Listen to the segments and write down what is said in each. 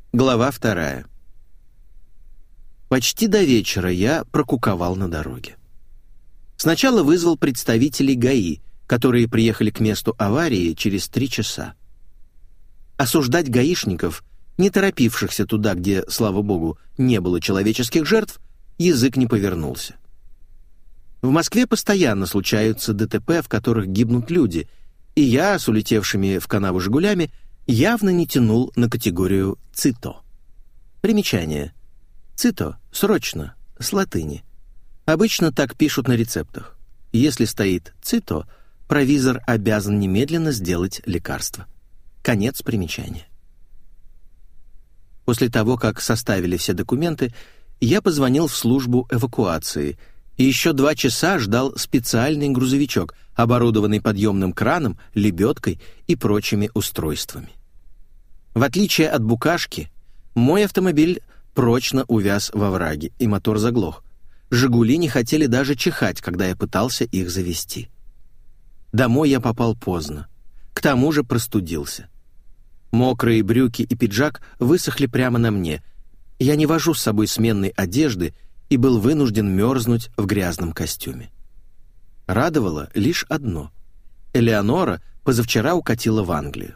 Глава 2. Почти до вечера я прокуковал на дороге. Сначала вызвал представителей ГАИ, которые приехали к месту аварии через 3 часа. Осуждать гаишников, не торопившихся туда, где, слава богу, не было человеческих жертв, язык не повернулся. В Москве постоянно случаются ДТП, в которых гибнут люди, и я, с улетевшими в канаву «Жигулями», явно не тянул на категорию «ЦИТО». Примечание. «ЦИТО» — срочно, с латыни. Обычно так пишут на рецептах. Если стоит «ЦИТО», провизор обязан немедленно сделать лекарство. Конец примечания. После того, как составили все документы, я позвонил в службу эвакуации и еще 2 часа ждал специальный грузовичок, оборудованный подъемным краном, лебедкой и прочими устройствами. В отличие от букашки, мой автомобиль прочно увяз во враге, и мотор заглох. «Жигули» не хотели даже чихать, когда я пытался их завести. Домой я попал поздно. К тому же простудился. Мокрые брюки и пиджак высохли прямо на мне. Я не вожу с собой сменной одежды и был вынужден мерзнуть в грязном костюме. Радовало лишь одно. Элеонора позавчера укатила в Англию.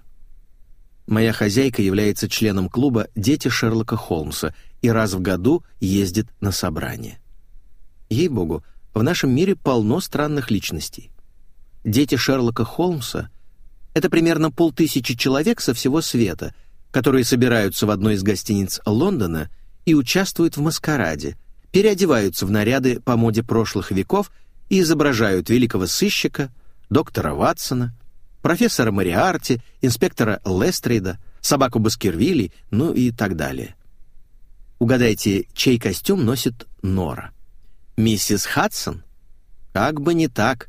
Моя хозяйка является членом клуба «Дети Шерлока Холмса» и раз в году ездит на собрания. Ей-богу, в нашем мире полно странных личностей. «Дети Шерлока Холмса» — это примерно 500 человек со всего света, которые собираются в одной из гостиниц Лондона и участвуют в маскараде, переодеваются в наряды по моде прошлых веков и изображают великого сыщика, доктора Ватсона, профессора Мориарти, инспектора Лестрейда, собаку Баскервилей, ну и так далее. Угадайте, чей костюм носит Нора? Миссис Хадсон? Как бы не так.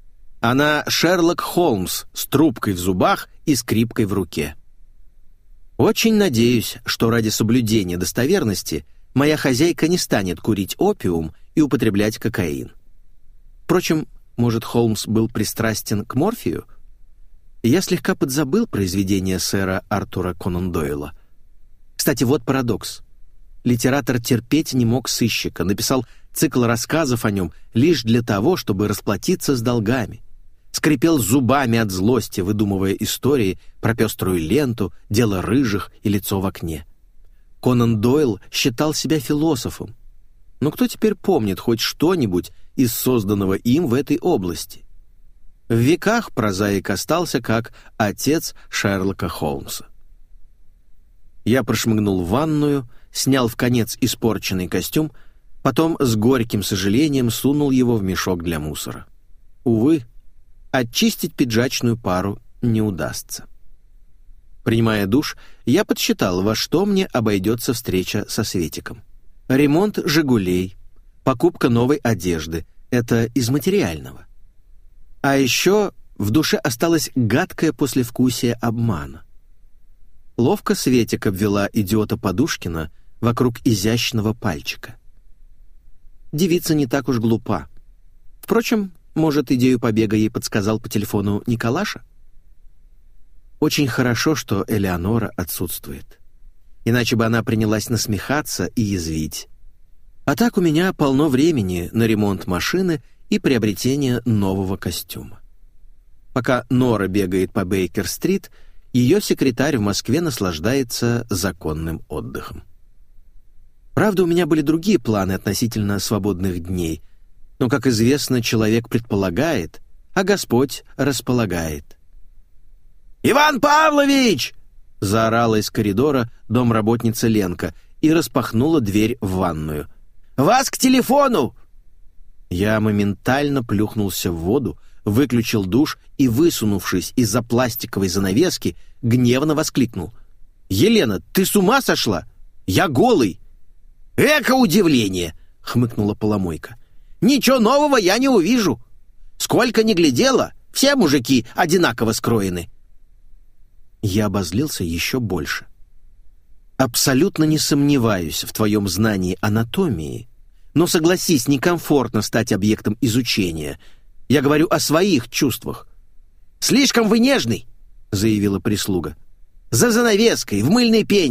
Она Шерлок Холмс с трубкой в зубах и скрипкой в руке. Очень надеюсь, что ради соблюдения достоверности моя хозяйка не станет курить опиум и употреблять кокаин. Впрочем, может, Холмс был пристрастен к морфию? Я слегка подзабыл произведение сэра Артура Конан Дойла. Кстати, вот парадокс. Литератор терпеть не мог сыщика, написал цикл рассказов о нем лишь для того, чтобы расплатиться с долгами. Скрипел зубами от злости, выдумывая истории про пеструю ленту, дело рыжих и лицо в окне. Конан Дойл считал себя философом. Но кто теперь помнит хоть что-нибудь из созданного им в этой области? В веках прозаик остался как отец Шерлока Холмса. Я прошмыгнул в ванную, снял вконец испорченный костюм, потом с горьким сожалением сунул его в мешок для мусора. Увы, очистить пиджачную пару не удастся. Принимая душ, я подсчитал, во что мне обойдется встреча со Светиком. Ремонт «Жигулей», покупка новой одежды — это из материального. А еще в душе осталось гадкое послевкусие обмана. Ловко Светик обвела идиота Подушкина вокруг изящного пальчика. Девица не так уж глупа. Впрочем, может, идею побега ей подсказал по телефону Николаша? Очень хорошо, что Элеонора отсутствует. Иначе бы она принялась насмехаться и язвить. А так у меня полно времени на ремонт машины и приобретение нового костюма. Пока Нора бегает по Бейкер-стрит, ее секретарь в Москве наслаждается законным отдыхом. Правда, у меня были другие планы относительно свободных дней, но, как известно, человек предполагает, а Господь располагает. «Иван Павлович!» — заорала из коридора домработница Ленка и распахнула дверь в ванную. «Вас к телефону!» Я моментально плюхнулся в воду, выключил душ и, высунувшись из-за пластиковой занавески, гневно воскликнул. «Елена, ты с ума сошла? Я голый!» «Эко удивление!» — хмыкнула поломойка. «Ничего нового я не увижу. Сколько ни глядела, все мужики одинаково скроены». Я обозлился еще больше. «Абсолютно не сомневаюсь в твоем знании анатомии, но, согласись, некомфортно стать объектом изучения. Я говорю о своих чувствах». «Слишком вы нежный», — заявила прислуга. «За занавеской, в мыльной пене.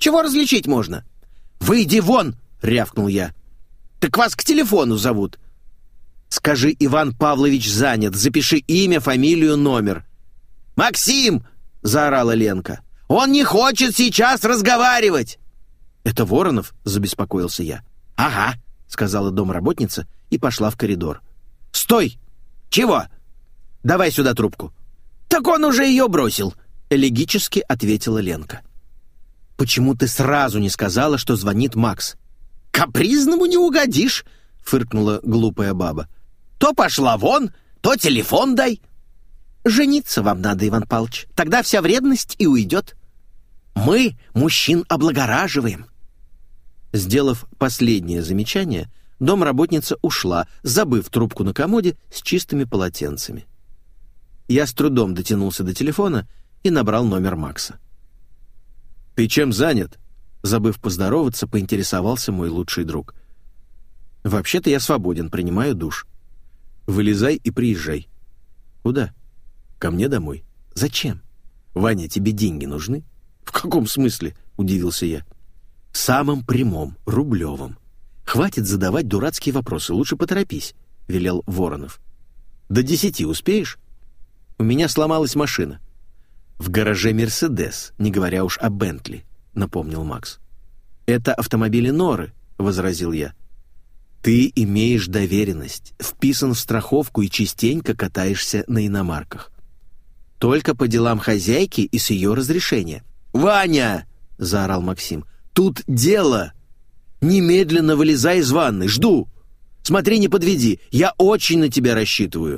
Чего различить можно?» «Выйди вон!» — рявкнул я. «Так вас к телефону зовут». «Скажи, Иван Павлович занят. Запиши имя, фамилию, номер». «Максим!» — заорала Ленка. «Он не хочет сейчас разговаривать!» «Это Воронов?» — забеспокоился я. «Ага», — сказала домработница и пошла в коридор. «Стой!» «Чего?» «Давай сюда трубку». «Так он уже ее бросил», — элегически ответила Ленка. «Почему ты сразу не сказала, что звонит Макс?» «Капризному не угодишь», — фыркнула глупая баба. «То пошла вон, то телефон дай». «Жениться вам надо, Иван Павлович, тогда вся вредность и уйдет. Мы мужчин облагораживаем». Сделав последнее замечание, домработница ушла, забыв трубку на комоде с чистыми полотенцами. Я с трудом дотянулся до телефона и набрал номер Макса. «Ты чем занят?» Забыв поздороваться, поинтересовался мой лучший друг. «Вообще-то я свободен, принимаю душ». «Вылезай и приезжай». «Куда?» «Ко мне домой». «Зачем?» «Ваня, тебе деньги нужны?» «В каком смысле?» — удивился я. «В самом прямом, рублевом. Хватит задавать дурацкие вопросы, лучше поторопись», — велел Воронов. «До 10 успеешь?» «У меня сломалась машина». «В гараже «Мерседес», не говоря уж о «Бентли», — напомнил Макс. «Это автомобили Норы», — возразил я. «Ты имеешь доверенность, вписан в страховку и частенько катаешься на иномарках. Только по делам хозяйки и с ее разрешения». «Ваня!» — заорал Максим. «Тут дело! Немедленно вылезай из ванны, жду! Смотри, не подведи, я очень на тебя рассчитываю!»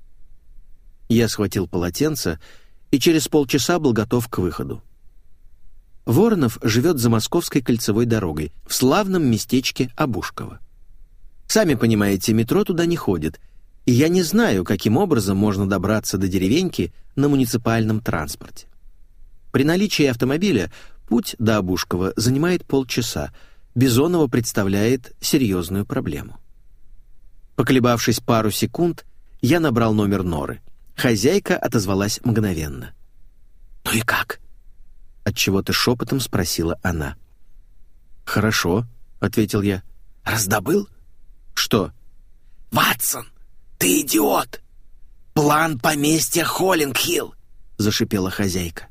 Я схватил полотенце и через полчаса был готов к выходу. Воронов живет за Московской кольцевой дорогой, в славном местечке Обушково. Сами понимаете, метро туда не ходит, и я не знаю, каким образом можно добраться до деревеньки на муниципальном транспорте. При наличии автомобиля путь до Обушкова занимает полчаса. Бизонова представляет серьезную проблему. Поколебавшись пару секунд, я набрал номер Норы. Хозяйка отозвалась мгновенно. «Ну и как?» — отчего-то шепотом спросила она. «Хорошо», — ответил я. «Раздобыл?» «Что?» «Ватсон, ты идиот! План поместья Холлинг-Хилл!» — зашипела хозяйка.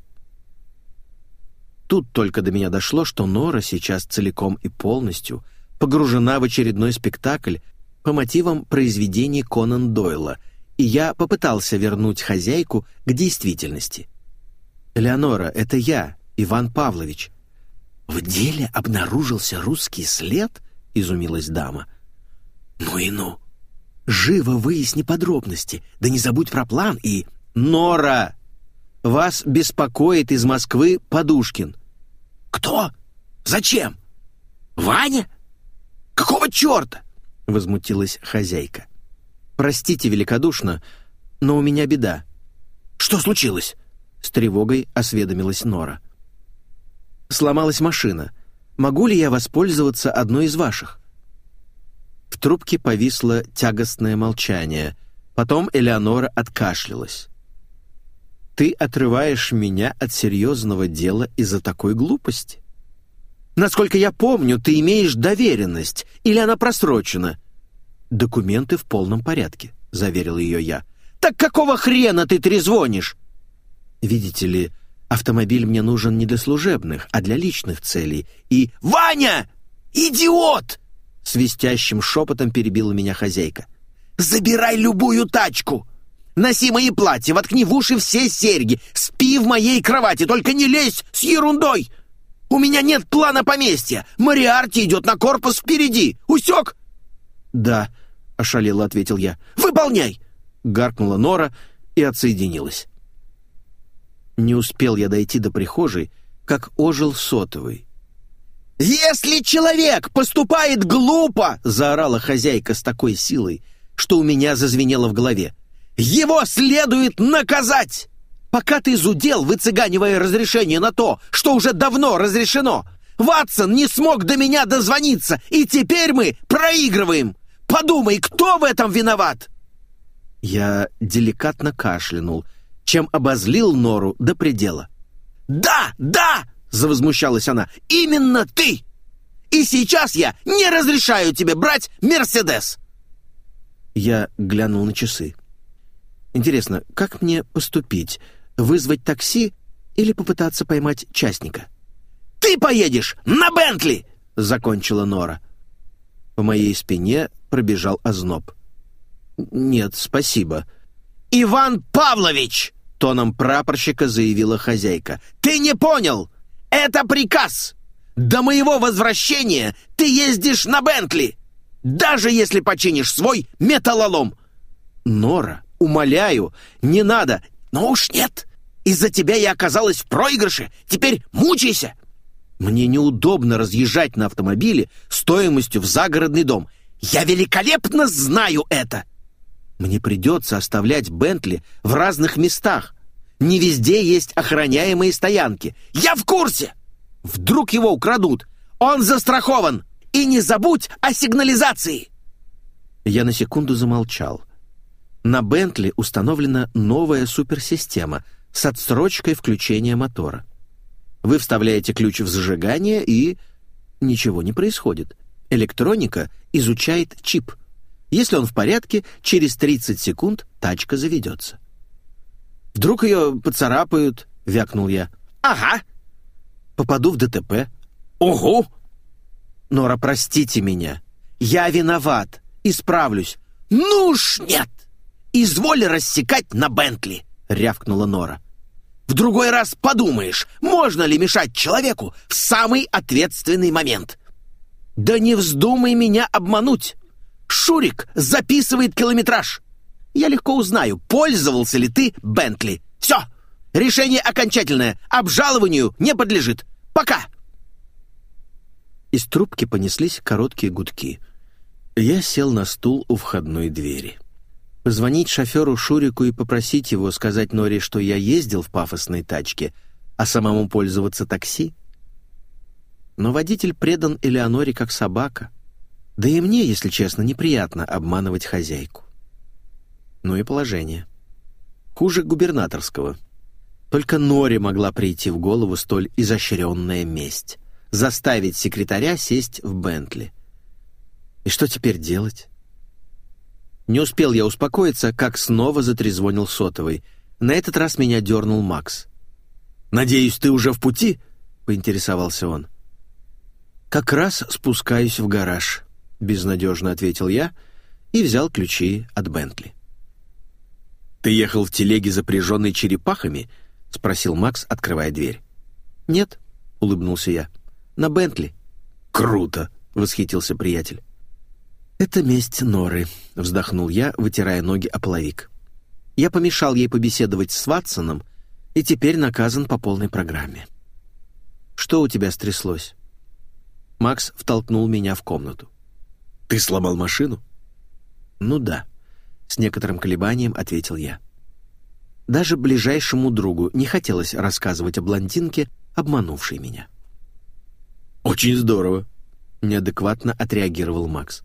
Тут только до меня дошло, что Нора сейчас целиком и полностью погружена в очередной спектакль по мотивам произведений Конан Дойла, и я попытался вернуть хозяйку к действительности. «Элеонора, это я, Иван Павлович». «В деле обнаружился русский след?» — изумилась дама. «Ну и ну! Живо выясни подробности, да не забудь про план и...» «Нора! Вас беспокоит из Москвы Подушкин». «Кто? Зачем? Ваня? Какого черта?» — возмутилась хозяйка. «Простите великодушно, но у меня беда». «Что случилось?» — с тревогой осведомилась Нора. «Сломалась машина. Могу ли я воспользоваться одной из ваших?» В трубке повисло тягостное молчание. Потом Элеонора откашлялась. «Ты отрываешь меня от серьезного дела из-за такой глупости? Насколько я помню, ты имеешь доверенность, или она просрочена?» «Документы в полном порядке», — заверил ее я. «Так какого хрена ты трезвонишь?» «Видите ли, автомобиль мне нужен не для служебных, а для личных целей, и...» «Ваня! Идиот!» — свистящим шепотом перебила меня хозяйка. «Забирай любую тачку! Носи мои платья, воткни в уши все серьги, спи в моей кровати, только не лезь с ерундой! У меня нет плана поместья, Мориарти идет на корпус впереди, усек?» «Да», — ошалело ответил я. «Выполняй!» — гаркнула Нора и отсоединилась. Не успел я дойти до прихожей, как ожил сотовый. «Если человек поступает глупо!» — заорала хозяйка с такой силой, что у меня зазвенело в голове. «Его следует наказать! Пока ты зудел, выцыганивая разрешение на то, что уже давно разрешено, Ватсон не смог до меня дозвониться, и теперь мы проигрываем! Подумай, кто в этом виноват?» Я деликатно кашлянул, чем обозлил Нору до предела. «Да, да!» — завозмущалась она. «Именно ты! И сейчас я не разрешаю тебе брать «Мерседес». Я глянул на часы. Интересно, как мне поступить? Вызвать такси или попытаться поймать частника? «Ты поедешь на Бентли!» — закончила Нора. По моей спине пробежал озноб. «Нет, спасибо». «Иван Павлович!» — тоном прапорщика заявила хозяйка. «Ты не понял! Это приказ! До моего возвращения ты ездишь на Бентли, даже если починишь свой металлолом!» «Нора, умоляю, не надо!» «Ну уж нет! Из-за тебя я оказалась в проигрыше! Теперь мучайся!» «Мне неудобно разъезжать на автомобиле стоимостью в загородный дом. Я великолепно знаю это!» «Мне придется оставлять Бентли в разных местах. Не везде есть охраняемые стоянки. Я в курсе! Вдруг его украдут? Он застрахован! И не забудь о сигнализации!» Я на секунду замолчал. На Бентли установлена новая суперсистема с отсрочкой включения мотора. Вы вставляете ключ в зажигание, и ничего не происходит. Электроника изучает чип. Если он в порядке, через 30 секунд тачка заведется. «Вдруг ее поцарапают?» — вякнул я. «Ага». «Попаду в ДТП?» «Ого!» «Нора, простите меня. Я виноват. Исправлюсь». «Ну уж нет! Изволь рассекать на Бентли!» — рявкнула Нора. «В другой раз подумаешь, можно ли мешать человеку в самый ответственный момент». «Да не вздумай меня обмануть! Шурик записывает километраж. Я легко узнаю, пользовался ли ты Бентли. Все, решение окончательное, обжалованию не подлежит. Пока!» Из трубки понеслись короткие гудки. Я сел на стул у входной двери. Позвонить шоферу Шурику и попросить его сказать Норе, что я ездил в пафосной тачке, а самому пользоваться такси? Но водитель предан Элеоноре как собака. Да и мне, если честно, неприятно обманывать хозяйку. Ну и положение. Хуже губернаторского. Только Норе могла прийти в голову столь изощренная месть — заставить секретаря сесть в Бентли. И что теперь делать? Не успел я успокоиться, как снова затрезвонил сотовый. На этот раз меня дернул Макс. «Надеюсь, ты уже в пути?» — поинтересовался он. «Как раз спускаюсь в гараж», — безнадежно ответил я и взял ключи от Бентли. «Ты ехал в телеге, запряженной черепахами?» — спросил Макс, открывая дверь. «Нет», — улыбнулся я, — «на Бентли». «Круто!» — восхитился приятель. «Это месть Норы», — вздохнул я, вытирая ноги о половик. «Я помешал ей побеседовать с Ватсоном и теперь наказан по полной программе». «Что у тебя стряслось?» Макс втолкнул меня в комнату. «Ты сломал машину?» «Ну да», — с некоторым колебанием ответил я. Даже ближайшему другу не хотелось рассказывать о блондинке, обманувшей меня. «Очень здорово», — неадекватно отреагировал Макс.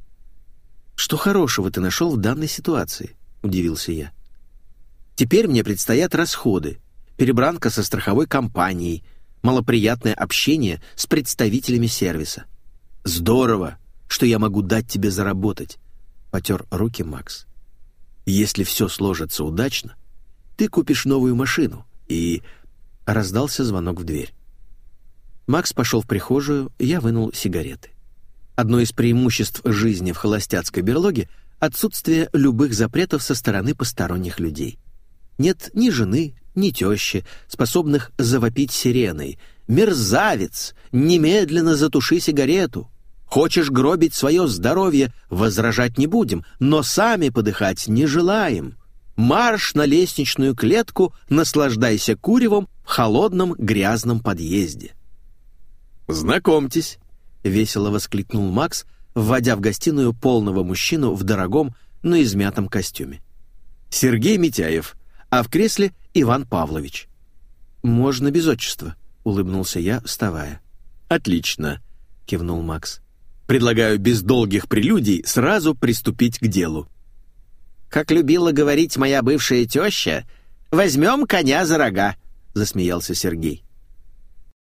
«Что хорошего ты нашел в данной ситуации?» — удивился я. «Теперь мне предстоят расходы, перебранка со страховой компанией, малоприятное общение с представителями сервиса. Здорово, что я могу дать тебе заработать», — потер руки Макс. «Если все сложится удачно, ты купишь новую машину и...» Раздался звонок в дверь. Макс пошел в прихожую, я вынул сигареты. Одно из преимуществ жизни в холостяцкой берлоге — отсутствие любых запретов со стороны посторонних людей. Нет ни жены, ни тещи, способных завопить сиреной: «Мерзавец! Немедленно затуши сигарету! Хочешь гробить свое здоровье? Возражать не будем, но сами подыхать не желаем! Марш на лестничную клетку, наслаждайся куревом в холодном грязном подъезде!» «Знакомьтесь!» — весело воскликнул Макс, вводя в гостиную полного мужчину в дорогом, но измятом костюме. «Сергей Митяев, а в кресле Иван Павлович». «Можно без отчества», — улыбнулся я, вставая. «Отлично», — кивнул Макс. «Предлагаю без долгих прелюдий сразу приступить к делу». «Как любила говорить моя бывшая теща, возьмем коня за рога», — засмеялся Сергей.